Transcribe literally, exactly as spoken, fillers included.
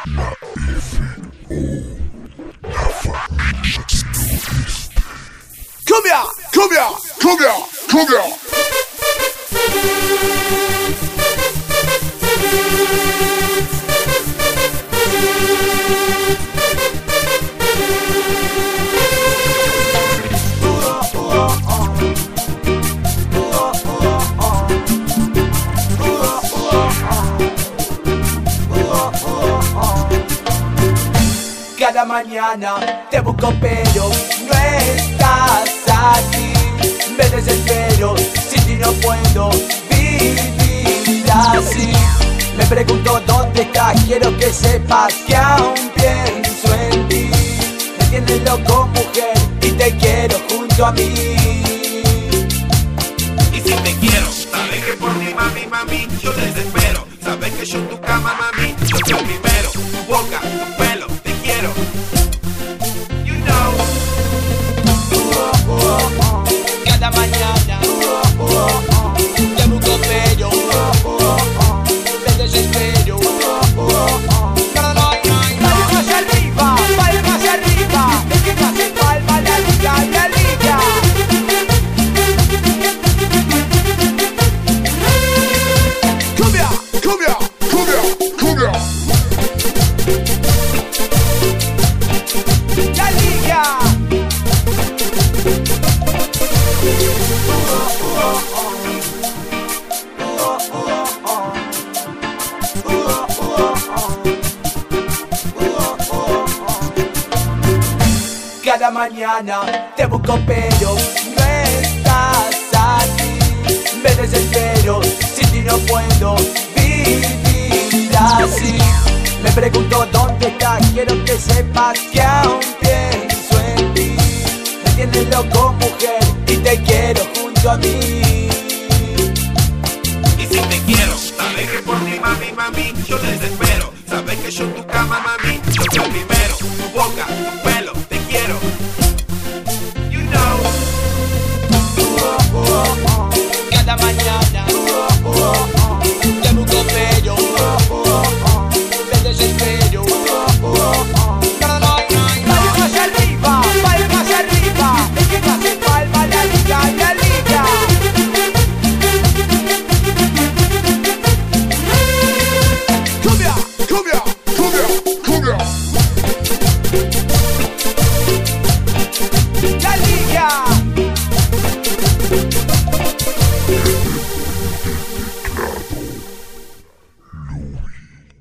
Cumbia, cumbia, cumbia, cumbia. Cada mañana te busco pero no estás aquí. Me desespero, sin ti no puedo vivir así. Me pregunto dónde estás, quiero que sepas que aún pienso en ti. Me tienes loco mujer y te quiero junto a mí. Y si te quiero, sabes que por mi mami, mami, yo te desespero. Sabes que yo en tu cama, mami, yo soy el primero. Tu boca, tu pelo, te quiero. You know. Cada mañana te busco pero me desespero. Palma hacia arriba, palma hacia arriba. El que no hace palma la liga y la liga. Cumbia, cumbia, cumbia, cumbia. La liga. Cada mañana te busco pero no estás aquí. Me desespero, sin ti no puedo vivir así. Me pregunto dónde estás, quiero que sepas que aún pienso en ti. Me tienes loco mujer y te quiero junto a mí. Y si te quiero, sabes que por mi mami, mami, yo te desespero. Sabes que yo en tu cama, mami, yo soy el primero. Tu boca, tu pelo.